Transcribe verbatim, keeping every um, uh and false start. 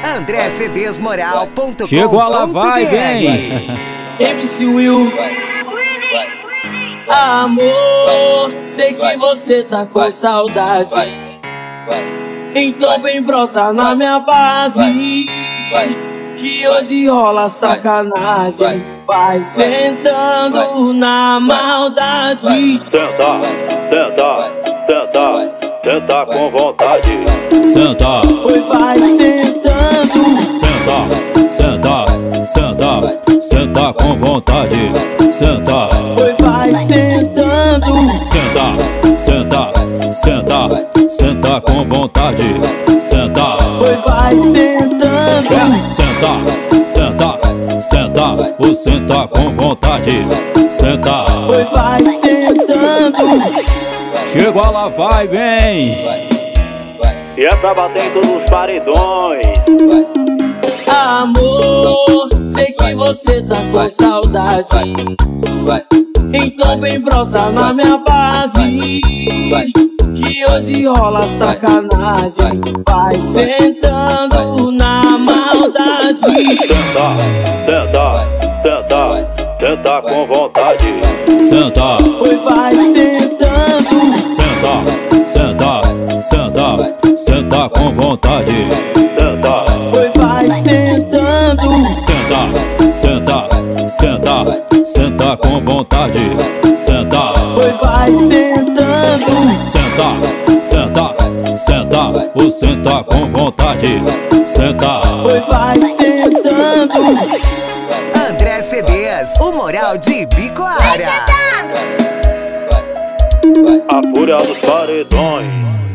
André C Ds Moral ponto com ponto br. Chegou a lá, vai, vem. M C Will. Amor, sei que você tá com saudade, então vem brotar na minha base, que hoje rola sacanagem. Vai sentando na maldade. Senta, senta, senta, senta com vontade. Senta, Oi, vai sentando. senta, senta, senta, senta com vontade. Senta, Oi, vai sentando. senta, senta, senta, senta com vontade. Senta, Oi, vai sentando. senta, senta, senta, ou senta com vontade. Senta, Oi, vai sentando. chegou a lá, vai, vem. E é pra bater em todos os paredões. Amor, sei que você tá com saudade, então vem brotar na minha base, que hoje rola sacanagem. Vai sentando na maldade. Senta, senta, senta, senta com vontade. Senta, Oi, vai sentando. senta, senta, senta, senta com vontade. Senta, Oi, vai sentando. Senta, senta, senta, senta com vontade. Senta, Oi, vai sentando. senta, senta, senta, ou senta com vontade. Senta, Oi, vai sentando. André C Ds, o Moral de Ibicoara. a fúria dos paredões.